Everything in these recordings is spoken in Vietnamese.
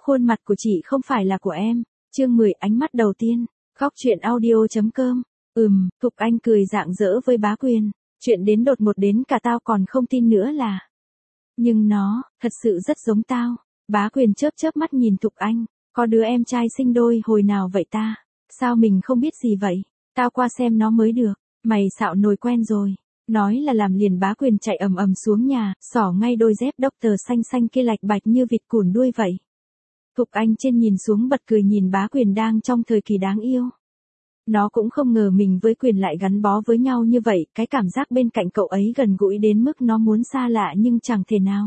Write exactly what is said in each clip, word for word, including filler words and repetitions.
Khuôn mặt của chị không phải là của em. Chương mười ánh mắt đầu tiên. Góc truyện audio.com. Ừm, Thục Anh cười rạng rỡ với Bá Quyền. Chuyện đến đột ngột đến cả tao còn không tin nữa là. Nhưng nó, thật sự rất giống tao. Bá Quyền chớp chớp mắt nhìn Thục Anh. Có đứa em trai sinh đôi hồi nào vậy ta? Sao mình không biết gì vậy? Tao qua xem nó mới được. Mày xạo nồi quen rồi. Nói là làm liền. Bá Quyền chạy ầm ầm xuống nhà, xỏ ngay đôi dép doctor xanh xanh kia lạch bạch như vịt cùn đuôi vậy. Thục Anh trên nhìn xuống bật cười nhìn Bá Quyền đang trong thời kỳ đáng yêu. Nó cũng không ngờ mình với Quyền lại gắn bó với nhau như vậy, cái cảm giác bên cạnh cậu ấy gần gũi đến mức nó muốn xa lạ nhưng chẳng thể nào.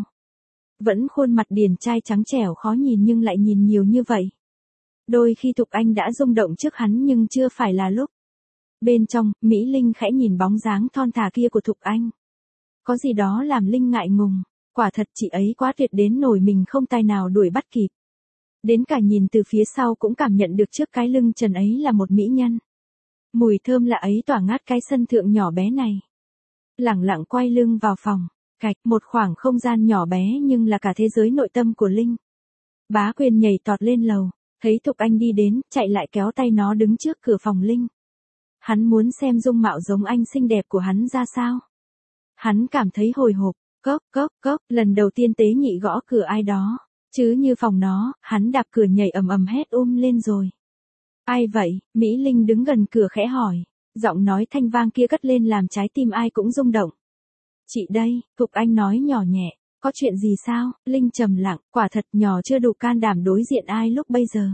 Vẫn khuôn mặt điển trai trắng trẻo khó nhìn nhưng lại nhìn nhiều như vậy. Đôi khi Thục Anh đã rung động trước hắn nhưng chưa phải là lúc. Bên trong, Mỹ Linh khẽ nhìn bóng dáng thon thả kia của Thục Anh. Có gì đó làm Linh ngại ngùng, quả thật chị ấy quá tuyệt đến nổi mình không tài nào đuổi bắt kịp. Đến cả nhìn từ phía sau cũng cảm nhận được trước cái lưng trần ấy là một mỹ nhân. Mùi thơm lạ ấy tỏa ngát cái sân thượng nhỏ bé này. Lẳng lặng quay lưng vào phòng, cạch một khoảng không gian nhỏ bé nhưng là cả thế giới nội tâm của Linh. Bá Quyền nhảy tọt lên lầu, thấy Thục Anh đi đến, chạy lại kéo tay nó đứng trước cửa phòng Linh. Hắn muốn xem dung mạo giống anh xinh đẹp của hắn ra sao. Hắn cảm thấy hồi hộp, cốc cốc cốc, lần đầu tiên tế nhị gõ cửa ai đó. Chứ như phòng nó, hắn đạp cửa nhảy ầm ầm hét um lên rồi. Ai vậy? Mỹ Linh đứng gần cửa khẽ hỏi. Giọng nói thanh vang kia cất lên làm trái tim ai cũng rung động. Chị đây, Thục Anh nói nhỏ nhẹ. Có chuyện gì sao? Linh trầm lặng, quả thật nhỏ chưa đủ can đảm đối diện ai lúc bây giờ.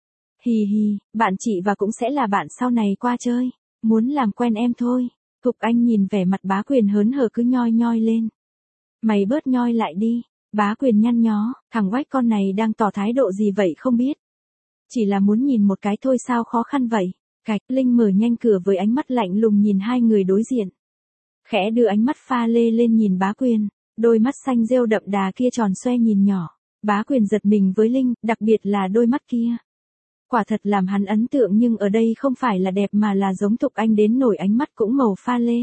Hì hì, bạn chị và cũng sẽ là bạn sau này qua chơi. Muốn làm quen em thôi. Thục Anh nhìn vẻ mặt Bá Quyền hớn hở cứ nhoi nhoi lên. Mày bớt nhoi lại đi. Bá Quyền nhăn nhó, thằng oách con này đang tỏ thái độ gì vậy không biết. Chỉ là muốn nhìn một cái thôi sao khó khăn vậy. Cạch, Linh mở nhanh cửa với ánh mắt lạnh lùng nhìn hai người đối diện. Khẽ đưa ánh mắt pha lê lên nhìn Bá Quyền, đôi mắt xanh rêu đậm đà kia tròn xoe nhìn nhỏ. Bá Quyền giật mình với Linh, đặc biệt là đôi mắt kia. Quả thật làm hắn ấn tượng nhưng ở đây không phải là đẹp mà là giống Thục Anh đến nổi ánh mắt cũng màu pha lê.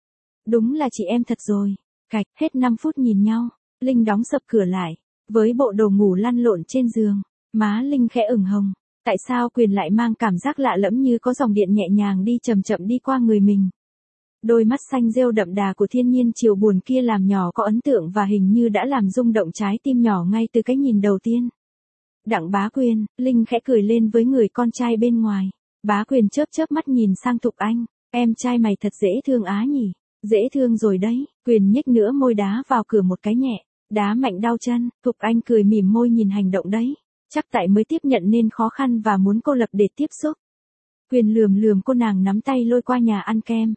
Đúng là chị em thật rồi. Cạch, hết năm phút nhìn nhau. Linh đóng sập cửa lại, với bộ đồ ngủ lăn lộn trên giường, má Linh khẽ ửng hồng. Tại sao Quyền lại mang cảm giác lạ lẫm như có dòng điện nhẹ nhàng đi chậm chậm đi qua người mình. Đôi mắt xanh rêu đậm đà của thiên nhiên chiều buồn kia làm nhỏ có ấn tượng và hình như đã làm rung động trái tim nhỏ ngay từ cái nhìn đầu tiên. Đặng Bá Quyền, Linh khẽ cười lên với người con trai bên ngoài. Bá Quyền chớp chớp mắt nhìn sang Thục Anh, em trai mày thật dễ thương á nhỉ. Dễ thương rồi đấy. Quyền nhếch nữa môi đá vào cửa một cái nhẹ. Đá mạnh đau chân. Thục Anh cười mỉm môi nhìn hành động đấy. Chắc tại mới tiếp nhận nên khó khăn và muốn cô lập để tiếp xúc. Quyền lườm lườm cô nàng nắm tay lôi qua nhà ăn kem.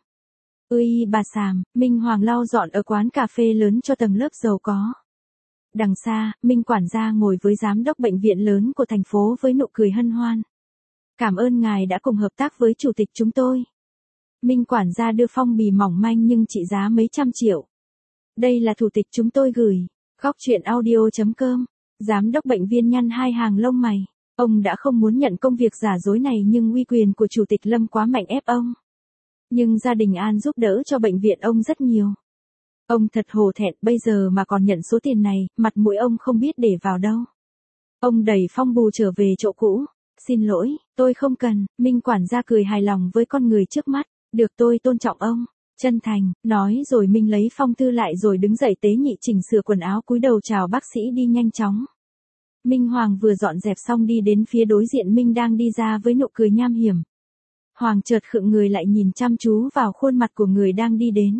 Ơi bà Sàm, Minh Hoàng lau dọn ở quán cà phê lớn cho tầng lớp giàu có. Đằng xa, Minh quản gia ngồi với giám đốc bệnh viện lớn của thành phố với nụ cười hân hoan. Cảm ơn ngài đã cùng hợp tác với chủ tịch chúng tôi. Minh quản gia đưa phong bì mỏng manh nhưng trị giá mấy trăm triệu. Đây là thủ tịch chúng tôi gửi. Góc truyện audio.com. Giám đốc bệnh viện nhăn hai hàng lông mày. Ông đã không muốn nhận công việc giả dối này nhưng uy quyền của chủ tịch Lâm quá mạnh ép ông. Nhưng gia đình An giúp đỡ cho bệnh viện ông rất nhiều. Ông thật hổ thẹn bây giờ mà còn nhận số tiền này, mặt mũi ông không biết để vào đâu. Ông đẩy phong bù trở về chỗ cũ. Xin lỗi, tôi không cần. Minh quản gia cười hài lòng với con người trước mắt. Được tôi tôn trọng ông. Chân thành, nói rồi Minh lấy phong thư lại rồi đứng dậy tế nhị chỉnh sửa quần áo cúi đầu chào bác sĩ đi nhanh chóng. Minh Hoàng vừa dọn dẹp xong đi đến phía đối diện Minh đang đi ra với nụ cười nham hiểm. Hoàng chợt khựng người lại nhìn chăm chú vào khuôn mặt của người đang đi đến.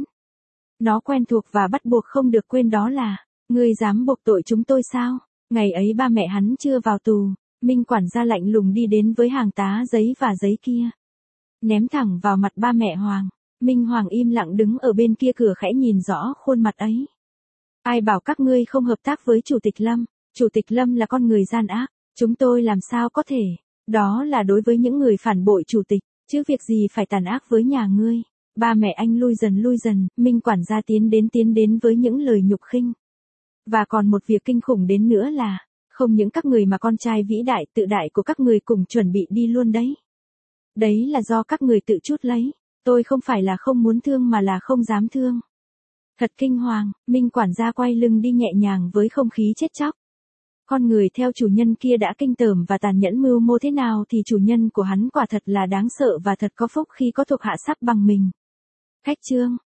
Nó quen thuộc và bắt buộc không được quên đó là, ngươi dám buộc tội chúng tôi sao? Ngày ấy ba mẹ hắn chưa vào tù, Minh quản gia lạnh lùng đi đến với hàng tá giấy và giấy kia. Ném thẳng vào mặt ba mẹ Hoàng. Minh Hoàng im lặng đứng ở bên kia cửa khẽ nhìn rõ khuôn mặt ấy. Ai bảo các ngươi không hợp tác với Chủ tịch Lâm? Chủ tịch Lâm là con người gian ác, chúng tôi làm sao có thể? Đó là đối với những người phản bội Chủ tịch, chứ việc gì phải tàn ác với nhà ngươi. Ba mẹ anh lui dần lui dần, Minh quản gia tiến đến tiến đến với những lời nhục khinh. Và còn một việc kinh khủng đến nữa là, không những các người mà con trai vĩ đại tự đại của các người cùng chuẩn bị đi luôn đấy. Đấy là do các người tự chút lấy. Tôi không phải là không muốn thương mà là không dám thương. Thật kinh hoàng, Minh quản gia quay lưng đi nhẹ nhàng với không khí chết chóc. Con người theo chủ nhân kia đã kinh tởm và tàn nhẫn mưu mô thế nào thì chủ nhân của hắn quả thật là đáng sợ và thật có phúc khi có thuộc hạ sắp bằng mình. Khách chương